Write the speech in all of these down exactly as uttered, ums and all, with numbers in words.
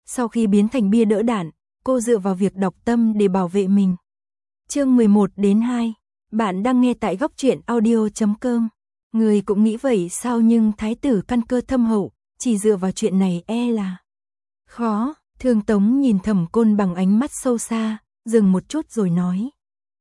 Sau khi biến thành bia đỡ đạn, cô dựa vào việc đọc tâm để bảo vệ mình. Chương mười một đến hai. Bạn đang nghe tại góc truyện audio chấm com. Người cũng nghĩ vậy sao, nhưng thái tử căn cơ thâm hậu, chỉ dựa vào chuyện này e là khó. Thương Tống nhìn Thẩm Côn bằng ánh mắt sâu xa, dừng một chút rồi nói: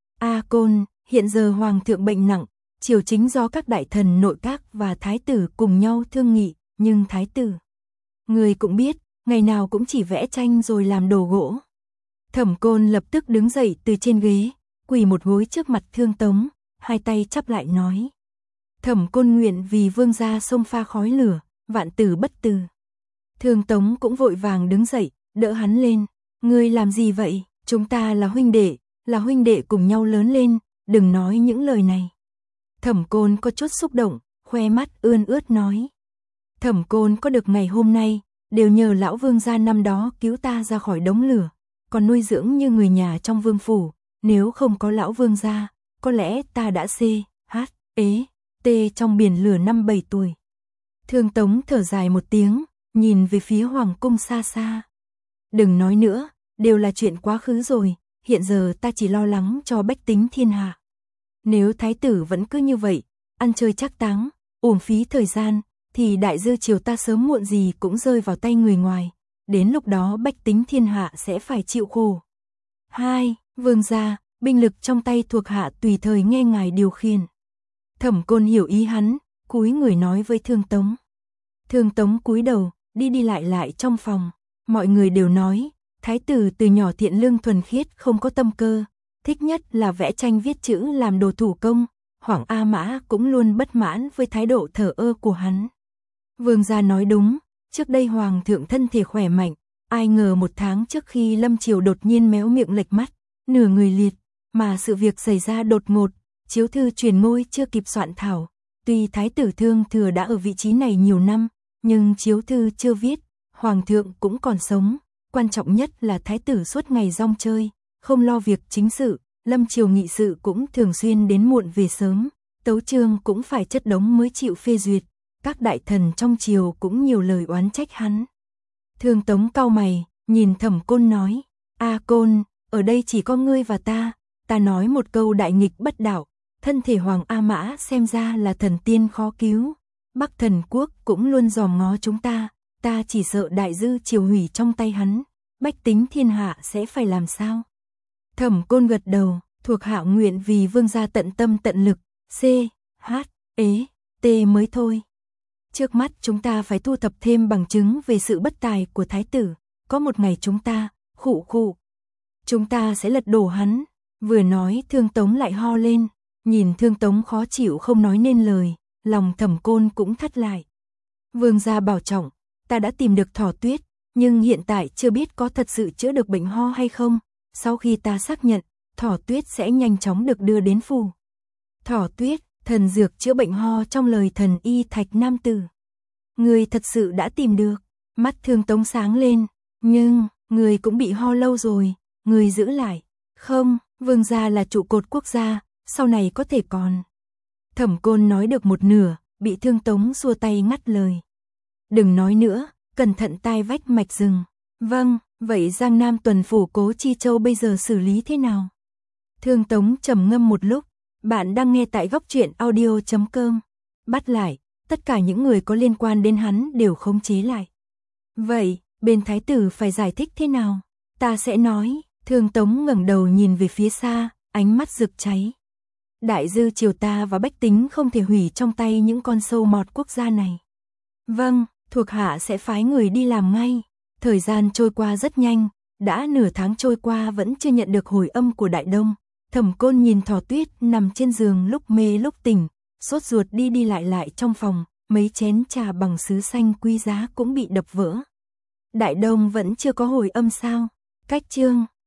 A Côn, hiện giờ hoàng thượng bệnh nặng, triều chính do các đại thần nội các và thái tử cùng nhau thương nghị, nhưng thái tử, người cũng biết, ngày nào cũng chỉ vẽ tranh rồi làm đồ gỗ. Thẩm Côn lập tức đứng dậy từ trên ghế, quỳ một gối trước mặt Thương Tống, hai tay chắp lại nói: Thẩm Côn nguyện vì vương gia xông pha khói lửa, vạn tử bất từ. Thương Tống cũng vội vàng đứng dậy, đỡ hắn lên. Ngươi làm gì vậy? Chúng ta là huynh đệ, là huynh đệ cùng nhau lớn lên, đừng nói những lời này. Thẩm Côn có chút xúc động, khoe mắt ươn ướt nói: Thẩm Côn có được ngày hôm nay, đều nhờ lão vương gia năm đó cứu ta ra khỏi đống lửa, còn nuôi dưỡng như người nhà trong vương phủ, nếu không có lão vương gia, có lẽ ta đã xê, hát, ế, tê trong biển lửa năm bảy tuổi. Thương Tống thở dài một tiếng, nhìn về phía hoàng cung xa xa. Đừng nói nữa, đều là chuyện quá khứ rồi, hiện giờ ta chỉ lo lắng cho bách tính thiên hạ. Nếu thái tử vẫn cứ như vậy, ăn chơi trác táng, uổng phí thời gian, thì đại dư triều ta sớm muộn gì cũng rơi vào tay người ngoài, đến lúc đó bách tính thiên hạ sẽ phải chịu khổ. Hai, vương gia, binh lực trong tay thuộc hạ tùy thời nghe ngài điều khiển. Thẩm Côn hiểu ý hắn, cúi người nói với Thương Tống. Thương Tống cúi đầu, đi đi lại lại trong phòng. Mọi người đều nói, thái tử từ nhỏ thiện lương thuần khiết, không có tâm cơ, thích nhất là vẽ tranh viết chữ làm đồ thủ công. Hoàng A Mã cũng luôn bất mãn với thái độ thờ ơ của hắn. Vương gia nói đúng, trước đây hoàng thượng thân thể khỏe mạnh, ai ngờ một tháng trước khi lâm triều đột nhiên méo miệng lệch mắt, nửa người liệt, mà sự việc xảy ra đột ngột, chiếu thư truyền ngôi chưa kịp soạn thảo. Tuy thái tử Thương Thừa đã ở vị trí này nhiều năm, nhưng chiếu thư chưa viết, hoàng thượng cũng còn sống, quan trọng nhất là thái tử suốt ngày rong chơi, không lo việc chính sự, lâm triều nghị sự cũng thường xuyên đến muộn về sớm, tấu chương cũng phải chất đống mới chịu phê duyệt, các đại thần trong triều cũng nhiều lời oán trách hắn. Thương Tống cau mày, nhìn Thẩm Côn nói: A Côn, ở đây chỉ có ngươi và ta, ta nói một câu đại nghịch bất đạo, thân thể Hoàng A Mã xem ra là thần tiên khó cứu, Bắc Thần Quốc cũng luôn dòm ngó chúng ta, ta chỉ sợ đại dư triều hủy trong tay hắn, bách tính thiên hạ sẽ phải làm sao? Thẩm Côn gật đầu, thuộc hạ nguyện vì vương gia tận tâm tận lực, c, h, ế, t mới thôi. Trước mắt chúng ta phải thu thập thêm bằng chứng về sự bất tài của thái tử, có một ngày chúng ta, khụ khụ, chúng ta sẽ lật đổ hắn. Vừa nói Thương Tống lại ho lên, nhìn Thương Tống khó chịu không nói nên lời, lòng Thẩm Côn cũng thắt lại. Vương gia bảo trọng, ta đã tìm được Thỏ Tuyết, nhưng hiện tại chưa biết có thật sự chữa được bệnh ho hay không. Sau khi ta xác nhận, Thỏ Tuyết sẽ nhanh chóng được đưa đến phủ. Thỏ Tuyết, thần dược chữa bệnh ho trong lời thần y Thạch Nam Tử. Người thật sự đã tìm được. Mắt Thương Tống sáng lên, nhưng người cũng bị ho lâu rồi, người giữ lại. Không, vương gia là trụ cột quốc gia, sau này có thể còn. Thẩm Côn nói được một nửa, bị Thương Tống xua tay ngắt lời. Đừng nói nữa, cẩn thận tai vách mạch rừng. Vâng, vậy Giang Nam tuần phủ Cố Chi Châu bây giờ xử lý thế nào? Thương Tống trầm ngâm một lúc. Bạn đang nghe tại góc truyện audio chấm com. Bắt lại, tất cả những người có liên quan đến hắn đều khống chế lại. Vậy, bên thái tử phải giải thích thế nào? Ta sẽ nói. Thương Tống ngẩng đầu nhìn về phía xa, ánh mắt rực cháy. Đại dư triều ta và bách tính không thể hủy trong tay những con sâu mọt quốc gia này. Vâng, thuộc hạ sẽ phái người đi làm ngay. Thời gian trôi qua rất nhanh, đã nửa tháng trôi qua vẫn chưa nhận được hồi âm của Đại Đông. Thẩm Côn nhìn Thỏ Tuyết nằm trên giường lúc mê lúc tỉnh, sốt ruột đi đi lại lại trong phòng, mấy chén trà bằng sứ xanh quý giá cũng bị đập vỡ. Đại Đông vẫn chưa có hồi âm sao? Cách chương